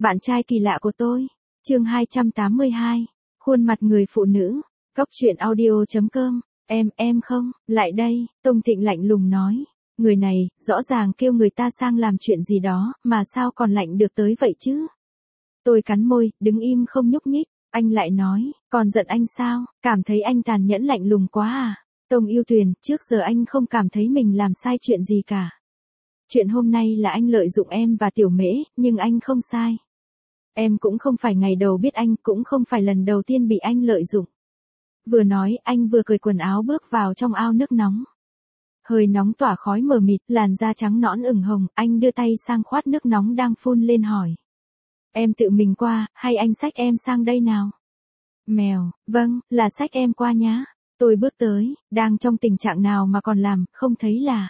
Bạn trai kỳ lạ của tôi. Chương 282. Khuôn mặt người phụ nữ. Cóc truyện audio.com. Em không, lại đây, Tông Thịnh lạnh lùng nói. Người này, rõ ràng kêu người ta sang làm chuyện gì đó, mà sao còn lạnh được tới vậy chứ? Tôi cắn môi, đứng im không nhúc nhích. Anh lại nói, còn giận anh sao, cảm thấy anh tàn nhẫn lạnh lùng quá à? Tông Yêu Tuyền, trước giờ anh không cảm thấy mình làm sai chuyện gì cả. Chuyện hôm nay là anh lợi dụng em và Tiểu Mễ, nhưng anh không sai. Em cũng không phải ngày đầu biết anh, cũng không phải lần đầu tiên bị anh lợi dụng. Vừa nói, anh vừa cởi quần áo bước vào trong ao nước nóng. Hơi nóng tỏa khói mờ mịt, làn da trắng nõn ửng hồng, anh đưa tay sang khoát nước nóng đang phun lên hỏi. Em tự mình qua, hay anh xách em sang đây nào? Mèo, vâng, là xách em qua nhá. Tôi bước tới, đang trong tình trạng nào mà còn làm, không thấy là.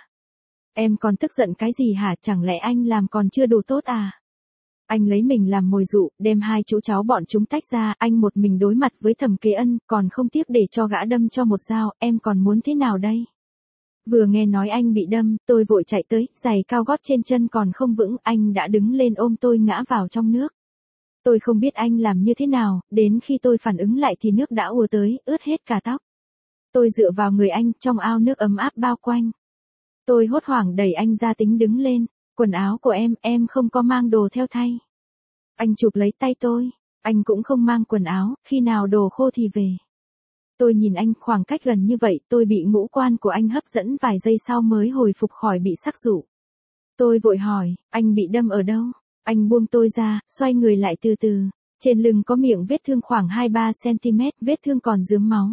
Em còn tức giận cái gì hả, chẳng lẽ anh làm còn chưa đủ tốt à? Anh lấy mình làm mồi dụ, đem hai chú cháu bọn chúng tách ra, anh một mình đối mặt với Thẩm Kế Ân, còn không tiếc để cho gã đâm cho một dao, em còn muốn thế nào đây? Vừa nghe nói anh bị đâm, tôi vội chạy tới, giày cao gót trên chân còn không vững, anh đã đứng lên ôm tôi ngã vào trong nước. Tôi không biết anh làm như thế nào, đến khi tôi phản ứng lại thì nước đã ùa tới, ướt hết cả tóc. Tôi dựa vào người anh, trong ao nước ấm áp bao quanh. Tôi hốt hoảng đẩy anh ra tính đứng lên. Quần áo của em không có mang đồ theo thay. Anh chụp lấy tay tôi. Anh cũng không mang quần áo, khi nào đồ khô thì về. Tôi nhìn anh, khoảng cách gần như vậy, tôi bị ngũ quan của anh hấp dẫn vài giây sau mới hồi phục khỏi bị sắc dụ. Tôi vội hỏi, anh bị đâm ở đâu? Anh buông tôi ra, xoay người lại từ từ. Trên lưng có miệng vết thương khoảng 2-3 cm, vết thương còn rướm máu.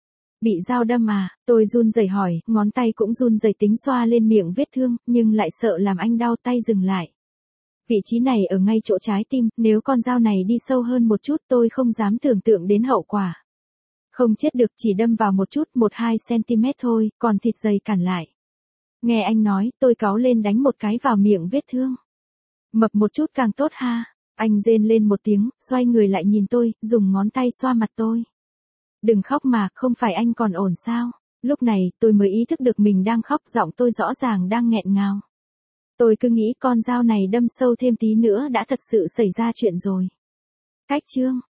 Bị dao đâm à? Tôi run rẩy hỏi, ngón tay cũng run rẩy tính xoa lên miệng vết thương, nhưng lại sợ làm anh đau tay dừng lại. Vị trí này ở ngay chỗ trái tim, nếu con dao này đi sâu hơn một chút tôi không dám tưởng tượng đến hậu quả. Không chết được, chỉ đâm vào một chút, 1-2 cm thôi, còn thịt dày cản lại. Nghe anh nói, tôi cáu lên đánh một cái vào miệng vết thương. Mập một chút càng tốt ha. Anh rên lên một tiếng, xoay người lại nhìn tôi, dùng ngón tay xoa mặt tôi. Đừng khóc mà, không phải anh còn ổn sao? Lúc này, tôi mới ý thức được mình đang khóc, giọng tôi rõ ràng đang nghẹn ngào. Tôi cứ nghĩ con dao này đâm sâu thêm tí nữa đã thật sự xảy ra chuyện rồi. Cách chương.